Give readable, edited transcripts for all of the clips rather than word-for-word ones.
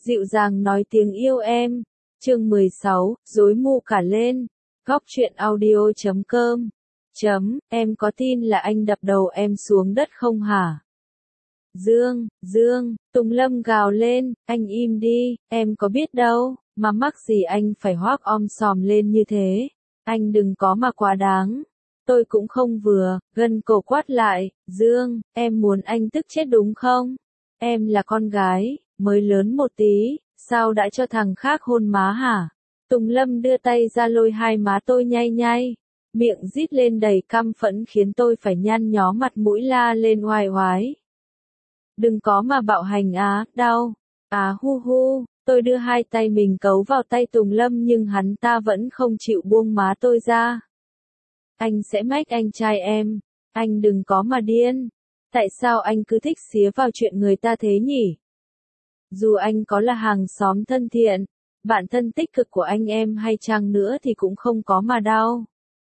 dịu dàng nói tiếng yêu em. Chương 16, rối mù cả lên. Góc truyện audio.com. Em có tin là anh đập đầu em xuống đất không hả? Dương, Tùng Lâm gào lên, anh im đi, em có biết đâu, mà mắc gì anh phải hoác om sòm lên như thế. Anh đừng có mà quá đáng. Tôi cũng không vừa, gân cổ quát lại, Dương, em muốn anh tức chết đúng không? Em là con gái, mới lớn một tí, sao đã cho thằng khác hôn má hả? Tùng Lâm đưa tay ra lôi hai má tôi nhay nhay, miệng rít lên đầy căm phẫn khiến tôi phải nhăn nhó mặt mũi la lên oai oái. Đừng có mà bạo hành đau, hu hu, tôi đưa hai tay mình cấu vào tay Tùng Lâm nhưng hắn ta vẫn không chịu buông má tôi ra. Anh sẽ mách anh trai em, anh đừng có mà điên, tại sao anh cứ thích xía vào chuyện người ta thế nhỉ? Dù anh có là hàng xóm thân thiện, bạn thân tích cực của anh em hay chăng nữa thì cũng không có mà đau.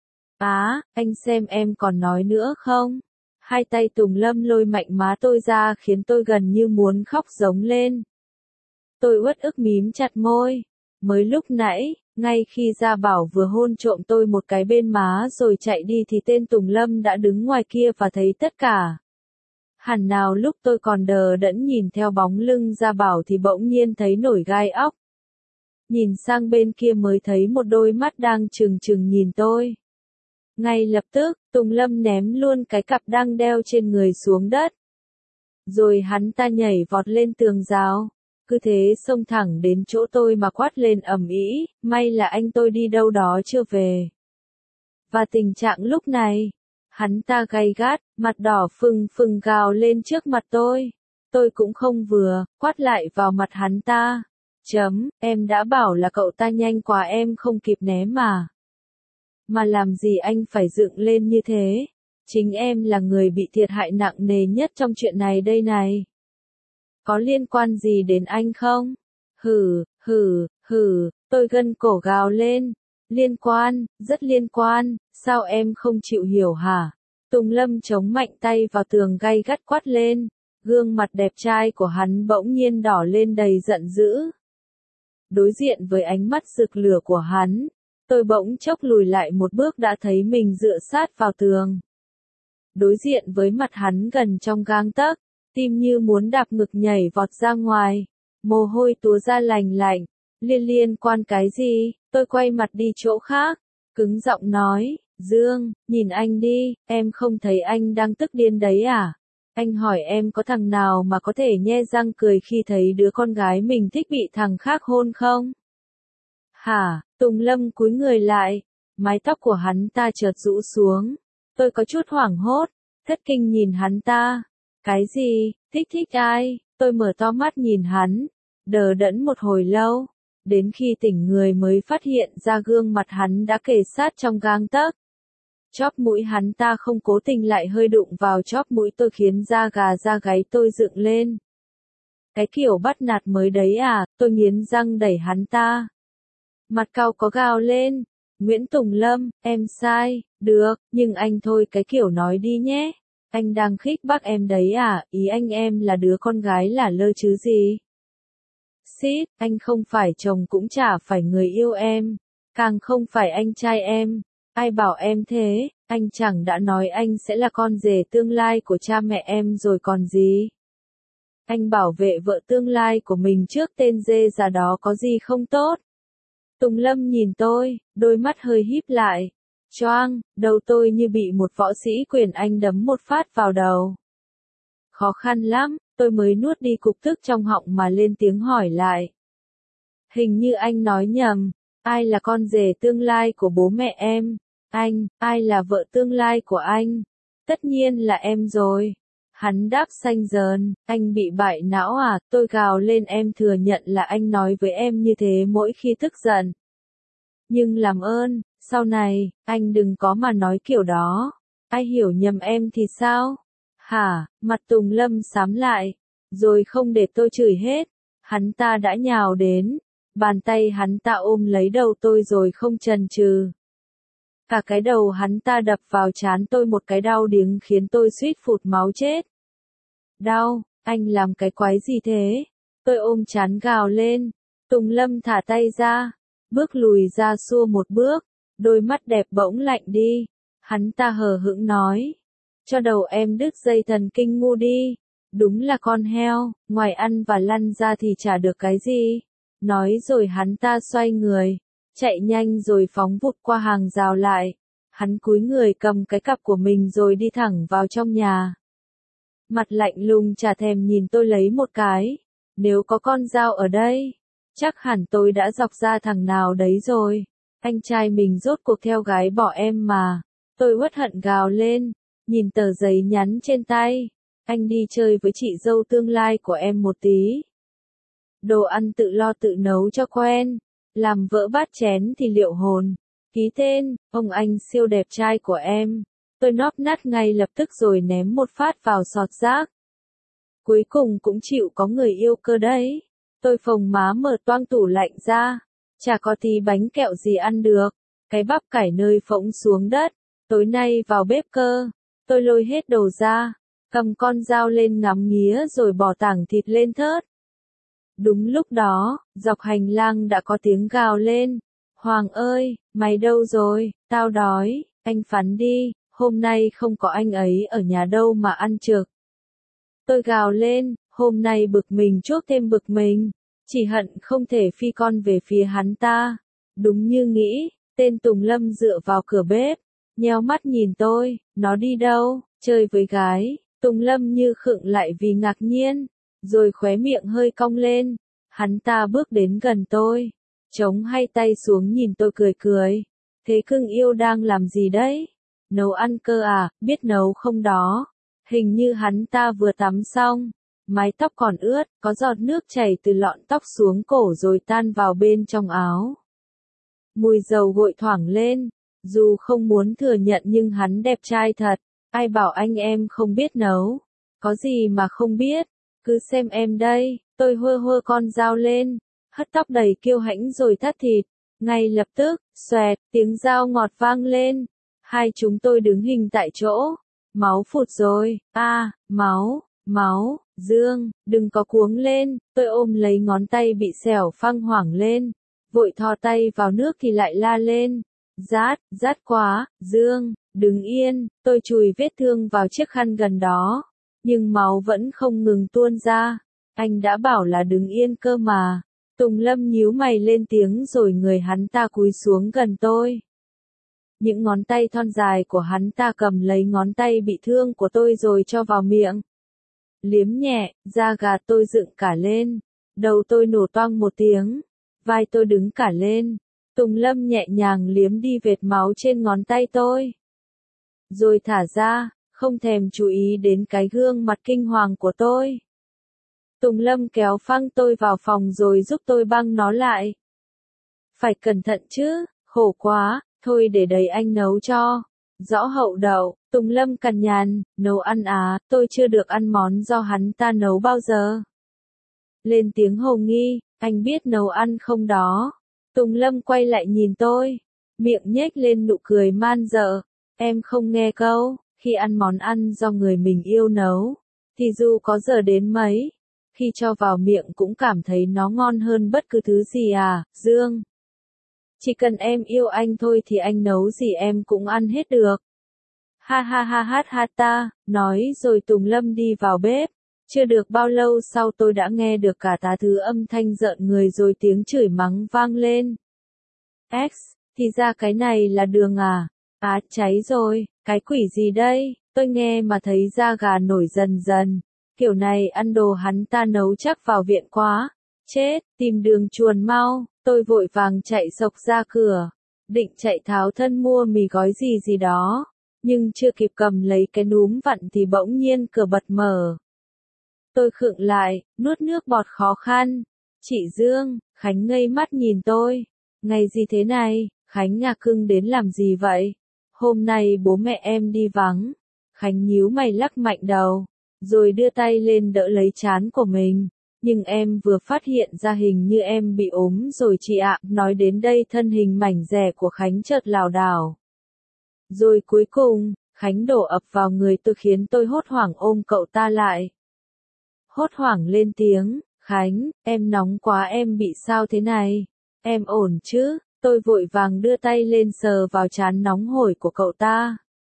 Anh xem em còn nói nữa không? Hai tay Tùng Lâm lôi mạnh má tôi ra khiến tôi gần như muốn khóc giống lên. Tôi uất ức mím chặt môi. Mới lúc nãy, ngay khi Gia Bảo vừa hôn trộm tôi một cái bên má rồi chạy đi thì tên Tùng Lâm đã đứng ngoài kia và thấy tất cả. Hẳn nào lúc tôi còn đờ đẫn nhìn theo bóng lưng Gia Bảo thì bỗng nhiên thấy nổi gai óc. Nhìn sang bên kia mới thấy một đôi mắt đang trừng trừng nhìn tôi. Ngay lập tức, Tùng Lâm ném luôn cái cặp đang đeo trên người xuống đất. Rồi hắn ta nhảy vọt lên tường rào, cứ thế xông thẳng đến chỗ tôi mà quát lên ầm ĩ, may là anh tôi đi đâu đó chưa về. Và tình trạng lúc này, hắn ta gay gắt, mặt đỏ phừng phừng gào lên trước mặt tôi cũng không vừa, quát lại vào mặt hắn ta. Em đã bảo là cậu ta nhanh quá em không kịp né mà. Mà làm gì anh phải dựng lên như thế? Chính em là người bị thiệt hại nặng nề nhất trong chuyện này đây này. Có liên quan gì đến anh không? Tôi gân cổ gào lên. Liên quan, rất liên quan, sao em không chịu hiểu hả? Tùng Lâm chống mạnh tay vào tường gay gắt quát lên. Gương mặt đẹp trai của hắn bỗng nhiên đỏ lên đầy giận dữ. Đối diện với ánh mắt rực lửa của hắn, tôi bỗng chốc lùi lại một bước đã thấy mình dựa sát vào tường. Đối diện với mặt hắn gần trong gang tấc, tim như muốn đạp ngực nhảy vọt ra ngoài, mồ hôi túa ra lành lạnh. Liên quan cái gì? Tôi quay mặt đi chỗ khác, cứng giọng nói, Dương, nhìn anh đi, em không thấy anh đang tức điên đấy à? Anh hỏi em có thằng nào mà có thể nhe răng cười khi thấy đứa con gái mình thích bị thằng khác hôn không? Hả? Tùng Lâm cúi người lại, mái tóc của hắn ta chợt rũ xuống. Tôi có chút hoảng hốt, thất kinh nhìn hắn ta. Cái gì? Thích ai? Tôi mở to mắt nhìn hắn, đờ đẫn một hồi lâu, đến khi tỉnh người mới phát hiện ra gương mặt hắn đã kề sát trong gang tấc. Chóp mũi hắn ta không cố tình lại hơi đụng vào chóp mũi tôi khiến da gà da gáy tôi dựng lên. Cái kiểu bắt nạt mới đấy à? Tôi nghiến răng đẩy hắn ta. Mặt cau có gào lên, Nguyễn Tùng Lâm, em sai, được, nhưng anh thôi cái kiểu nói đi nhé. Anh đang khích bác em đấy à, ý anh em là đứa con gái lả lơ chứ gì. Xít, anh không phải chồng cũng chả phải người yêu em, càng không phải anh trai em. Ai bảo em thế, anh chẳng đã nói anh sẽ là con rể tương lai của cha mẹ em rồi còn gì. Anh bảo vệ vợ tương lai của mình trước tên dê già đó có gì không tốt. Tùng Lâm nhìn tôi, đôi mắt hơi híp lại. Choang, đầu tôi như bị một võ sĩ quyền Anh đấm một phát vào đầu. Khó khăn lắm, tôi mới nuốt đi cục tức trong họng mà lên tiếng hỏi lại. Hình như anh nói nhầm, ai là con rể tương lai của bố mẹ em? Ai là vợ tương lai của anh? Tất nhiên là em rồi. Hắn đáp xanh dờn, anh bị bại não à? Tôi gào lên, em thừa nhận là anh nói với em như thế mỗi khi tức giận. Nhưng làm ơn, sau này, anh đừng có mà nói kiểu đó. Ai hiểu nhầm em thì sao? Hả? Mặt Tùng Lâm xám lại. Rồi không để tôi chửi hết. Hắn ta đã nhào đến. Bàn tay hắn ta ôm lấy đầu tôi rồi không chần chừ. Cả cái đầu hắn ta đập vào trán tôi một cái đau điếng khiến tôi suýt phụt máu chết. Đau, anh làm cái quái gì thế? Tôi ôm chán gào lên. Tùng Lâm thả tay ra, bước lùi ra xua một bước, đôi mắt đẹp bỗng lạnh đi. Hắn ta hờ hững nói, cho đầu em đứt dây thần kinh ngu đi. Đúng là con heo, ngoài ăn và lăn ra thì chả được cái gì. Nói rồi hắn ta xoay người, chạy nhanh rồi phóng vụt qua hàng rào lại. Hắn cúi người cầm cái cặp của mình rồi đi thẳng vào trong nhà. Mặt lạnh lùng chả thèm nhìn tôi lấy một cái. Nếu có con dao ở đây, chắc hẳn tôi đã dọc ra thằng nào đấy rồi. Anh trai mình rốt cuộc theo gái bỏ em mà. Tôi uất hận gào lên, nhìn tờ giấy nhắn trên tay. Anh đi chơi với chị dâu tương lai của em một tí. Đồ ăn tự lo tự nấu cho quen. Làm vỡ bát chén thì liệu hồn. Ký tên, ông anh siêu đẹp trai của em. Tôi nóp nát ngay lập tức rồi ném một phát vào sọt rác. Cuối cùng cũng chịu có người yêu cơ đấy. Tôi phồng má mở toang tủ lạnh ra. Chả có tí bánh kẹo gì ăn được. Cái bắp cải nơi phỗng xuống đất. Tối nay vào bếp cơ. Tôi lôi hết đồ ra. Cầm con dao lên ngắm nghía rồi bỏ tảng thịt lên thớt. Đúng lúc đó, dọc hành lang đã có tiếng gào lên. Hoàng ơi, mày đâu rồi, tao đói, anh Phán đi, hôm nay không có anh ấy ở nhà đâu mà ăn trực. Tôi gào lên, hôm nay bực mình chuốc thêm bực mình, chỉ hận không thể phi con về phía hắn ta. Đúng như nghĩ, tên Tùng Lâm dựa vào cửa bếp, nheo mắt nhìn tôi, nó đi đâu, chơi với gái. Tùng Lâm như khựng lại vì ngạc nhiên, rồi khóe miệng hơi cong lên. Hắn ta bước đến gần tôi, chống hai tay xuống nhìn tôi cười cười. Thế cưng yêu đang làm gì đấy? Nấu ăn cơ à, biết nấu không đó? Hình như hắn ta vừa tắm xong, mái tóc còn ướt, có giọt nước chảy từ lọn tóc xuống cổ rồi tan vào bên trong áo. Mùi dầu gội thoảng lên, dù không muốn thừa nhận nhưng hắn đẹp trai thật. Ai bảo anh em không biết nấu? Có gì mà không biết? Cứ xem em đây, tôi hơ hơ con dao lên, hất tóc đầy kiêu hãnh rồi thắt thịt. Ngay lập tức, xoẹt, tiếng dao ngọt vang lên. Hai chúng tôi đứng hình tại chỗ. Máu phụt rồi, máu, Dương, đừng có cuống lên. Tôi ôm lấy ngón tay bị xẻo phăng hoảng lên. Vội thò tay vào nước thì lại la lên. Rát quá, Dương, đứng yên. Tôi chùi vết thương vào chiếc khăn gần đó. Nhưng máu vẫn không ngừng tuôn ra. Anh đã bảo là đứng yên cơ mà. Tùng Lâm nhíu mày lên tiếng rồi người hắn ta cúi xuống gần tôi. Những ngón tay thon dài của hắn ta cầm lấy ngón tay bị thương của tôi rồi cho vào miệng. Liếm nhẹ, da gà tôi dựng cả lên. Đầu tôi nổ toang một tiếng. Vai tôi đứng cả lên. Tùng Lâm nhẹ nhàng liếm đi vệt máu trên ngón tay tôi. Rồi thả ra, không thèm chú ý đến cái gương mặt kinh hoàng của tôi. Tùng Lâm kéo phăng tôi vào phòng rồi giúp tôi băng nó lại. Phải cẩn thận chứ, khổ quá, thôi để đấy anh nấu cho. Rõ hậu đậu, Tùng Lâm cằn nhằn, nấu ăn à, tôi chưa được ăn món do hắn ta nấu bao giờ. Lên tiếng hồ nghi, anh biết nấu ăn không đó? Tùng Lâm quay lại nhìn tôi, miệng nhếch lên nụ cười man dợ. Em không nghe câu, khi ăn món ăn do người mình yêu nấu, thì dù có giờ đến mấy, khi cho vào miệng cũng cảm thấy nó ngon hơn bất cứ thứ gì à, Dương. Chỉ cần em yêu anh thôi thì anh nấu gì em cũng ăn hết được. Ha ha ha ha ha ta, nói rồi Tùng Lâm đi vào bếp. Chưa được bao lâu sau tôi đã nghe được cả tá thứ âm thanh rợn người rồi tiếng chửi mắng vang lên. X, thì ra cái này là đường à? Cháy rồi, cái quỷ gì đây? Tôi nghe mà thấy da gà nổi dần dần. Kiểu này ăn đồ hắn ta nấu chắc vào viện quá. Chết, tìm đường chuồn mau. Tôi vội vàng chạy xộc ra cửa. Định chạy tháo thân mua mì gói gì gì đó. Nhưng chưa kịp cầm lấy cái núm vặn thì bỗng nhiên cửa bật mở. Tôi khựng lại, nuốt nước bọt khó khăn. Chị Dương, Khánh ngây mắt nhìn tôi. Ngày gì thế này, Khánh nhà cưng đến làm gì vậy? Hôm nay bố mẹ em đi vắng. Khánh nhíu mày lắc mạnh đầu, rồi đưa tay lên đỡ lấy trán của mình. Nhưng em vừa phát hiện ra hình như em bị ốm rồi chị ạ. Nói đến đây thân hình mảnh dẻ của Khánh chợt lảo đảo. Rồi cuối cùng, Khánh đổ ập vào người tôi khiến tôi hốt hoảng ôm cậu ta lại. Hốt hoảng lên tiếng, Khánh, em nóng quá, em bị sao thế này? Em ổn chứ? Tôi vội vàng đưa tay lên sờ vào trán nóng hổi của cậu ta.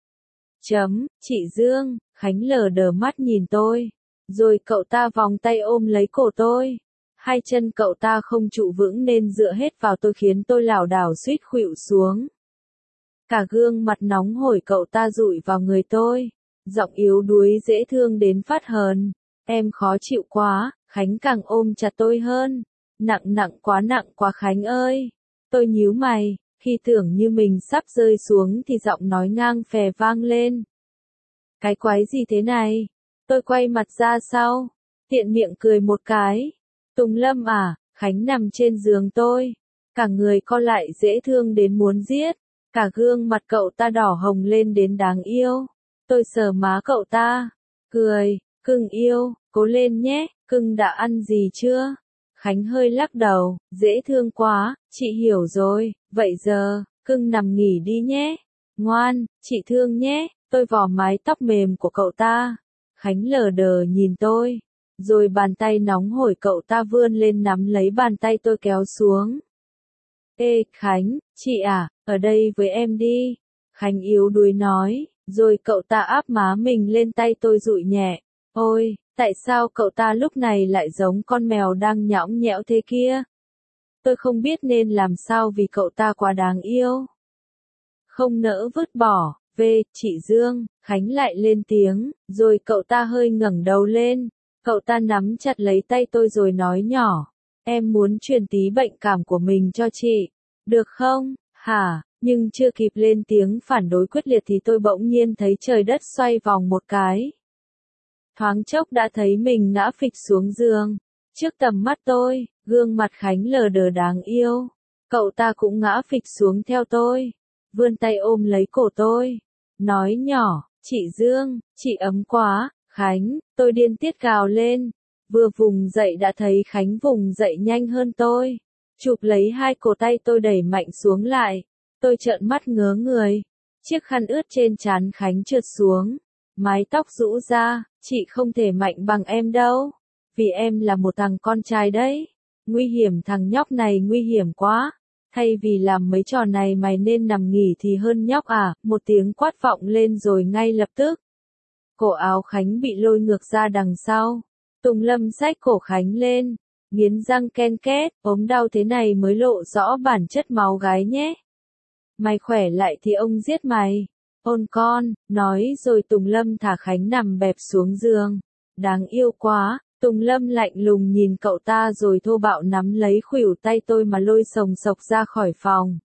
Chị Dương, Khánh lờ đờ mắt nhìn tôi. Rồi cậu ta vòng tay ôm lấy cổ tôi. Hai chân cậu ta không trụ vững nên dựa hết vào tôi khiến tôi lảo đảo suýt khuỵu xuống. Cả gương mặt nóng hổi cậu ta dụi vào người tôi. Giọng yếu đuối dễ thương đến phát hờn. Em khó chịu quá, Khánh càng ôm chặt tôi hơn. Nặng quá Khánh ơi. Tôi nhíu mày, khi tưởng như mình sắp rơi xuống thì giọng nói ngang phè vang lên. Cái quái gì thế này? Tôi quay mặt ra sau, tiện miệng cười một cái. Tùng Lâm à, Khánh nằm trên giường tôi. Cả người co lại dễ thương đến muốn giết. Cả gương mặt cậu ta đỏ hồng lên đến đáng yêu. Tôi sờ má cậu ta, cười, cưng yêu, cố lên nhé, cưng đã ăn gì chưa? Khánh hơi lắc đầu, dễ thương quá, chị hiểu rồi, vậy giờ, cưng nằm nghỉ đi nhé. Ngoan, chị thương nhé, tôi vò mái tóc mềm của cậu ta. Khánh lờ đờ nhìn tôi, rồi bàn tay nóng hổi cậu ta vươn lên nắm lấy bàn tay tôi kéo xuống. Ê, Khánh, chị à, ở đây với em đi. Khánh yếu đuối nói, rồi cậu ta áp má mình lên tay tôi dụi nhẹ. Ôi, tại sao cậu ta lúc này lại giống con mèo đang nhõng nhẽo thế kia? Tôi không biết nên làm sao vì cậu ta quá đáng yêu. Không nỡ vứt bỏ, chị Dương, Khánh lại lên tiếng, rồi cậu ta hơi ngẩng đầu lên. Cậu ta nắm chặt lấy tay tôi rồi nói nhỏ, em muốn truyền tí bệnh cảm của mình cho chị, được không? Hả? Nhưng chưa kịp lên tiếng phản đối quyết liệt thì tôi bỗng nhiên thấy trời đất xoay vòng một cái. Thoáng chốc đã thấy mình ngã phịch xuống giường. Trước tầm mắt tôi, gương mặt Khánh lờ đờ đáng yêu. Cậu ta cũng ngã phịch xuống theo tôi. Vươn tay ôm lấy cổ tôi. Nói nhỏ, chị Dương, chị ấm quá, Khánh, tôi điên tiết gào lên. Vừa vùng dậy đã thấy Khánh vùng dậy nhanh hơn tôi. Chụp lấy hai cổ tay tôi đẩy mạnh xuống lại. Tôi trợn mắt ngớ người. Chiếc khăn ướt trên trán Khánh trượt xuống. Mái tóc rũ ra, chị không thể mạnh bằng em đâu. Vì em là một thằng con trai đấy. Nguy hiểm, thằng nhóc này nguy hiểm quá. Thay vì làm mấy trò này mày nên nằm nghỉ thì hơn nhóc à. Một tiếng quát vọng lên rồi ngay lập tức. Cổ áo Khánh bị lôi ngược ra đằng sau. Tùng Lâm xách cổ Khánh lên. Nghiến răng ken két, ốm đau thế này mới lộ rõ bản chất máu gái nhé. Mày khỏe lại thì ông giết mày. Ôn con, nói rồi Tùng Lâm thả Khánh nằm bẹp xuống giường. Đáng yêu quá, Tùng Lâm lạnh lùng nhìn cậu ta rồi thô bạo nắm lấy khuỷu tay tôi mà lôi sồng sộc ra khỏi phòng.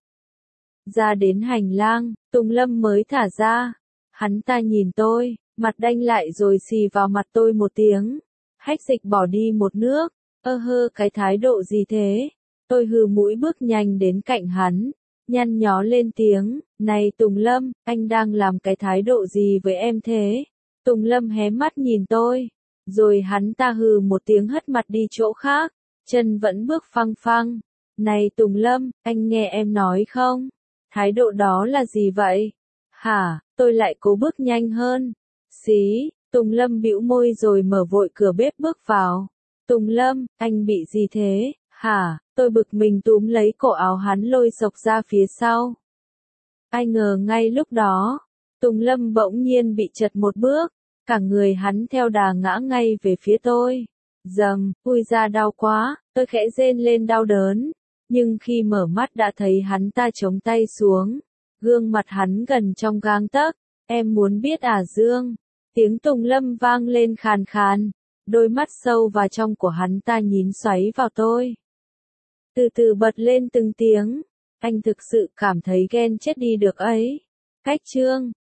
Ra đến hành lang, Tùng Lâm mới thả ra. Hắn ta nhìn tôi, mặt đanh lại rồi xì vào mặt tôi một tiếng. Hách dịch bỏ đi một nước. Cái thái độ gì thế? Tôi hừ mũi bước nhanh đến cạnh hắn. Nhăn nhó lên tiếng, này Tùng Lâm, anh đang làm cái thái độ gì với em thế? Tùng Lâm hé mắt nhìn tôi, rồi hắn ta hừ một tiếng hất mặt đi chỗ khác, chân vẫn bước phăng phăng. Này Tùng Lâm, anh nghe em nói không? Thái độ đó là gì vậy? Hả, tôi lại cố bước nhanh hơn. Xí, Tùng Lâm bĩu môi rồi mở vội cửa bếp bước vào. Tùng Lâm, anh bị gì thế? Hả, tôi bực mình túm lấy cổ áo hắn lôi xộc ra phía sau. Ai ngờ ngay lúc đó, Tùng Lâm bỗng nhiên bị trật một bước, cả người hắn theo đà ngã ngay về phía tôi. Dầm, ui ra đau quá, tôi khẽ rên lên đau đớn, nhưng khi mở mắt đã thấy hắn ta chống tay xuống, gương mặt hắn gần trong gang tấc. Em muốn biết à Dương? Tiếng Tùng Lâm vang lên khàn khàn, đôi mắt sâu và trong của hắn ta nhín xoáy vào tôi. Từ từ bật lên từng tiếng, anh thực sự cảm thấy ghen chết đi được ấy. Cách Trương,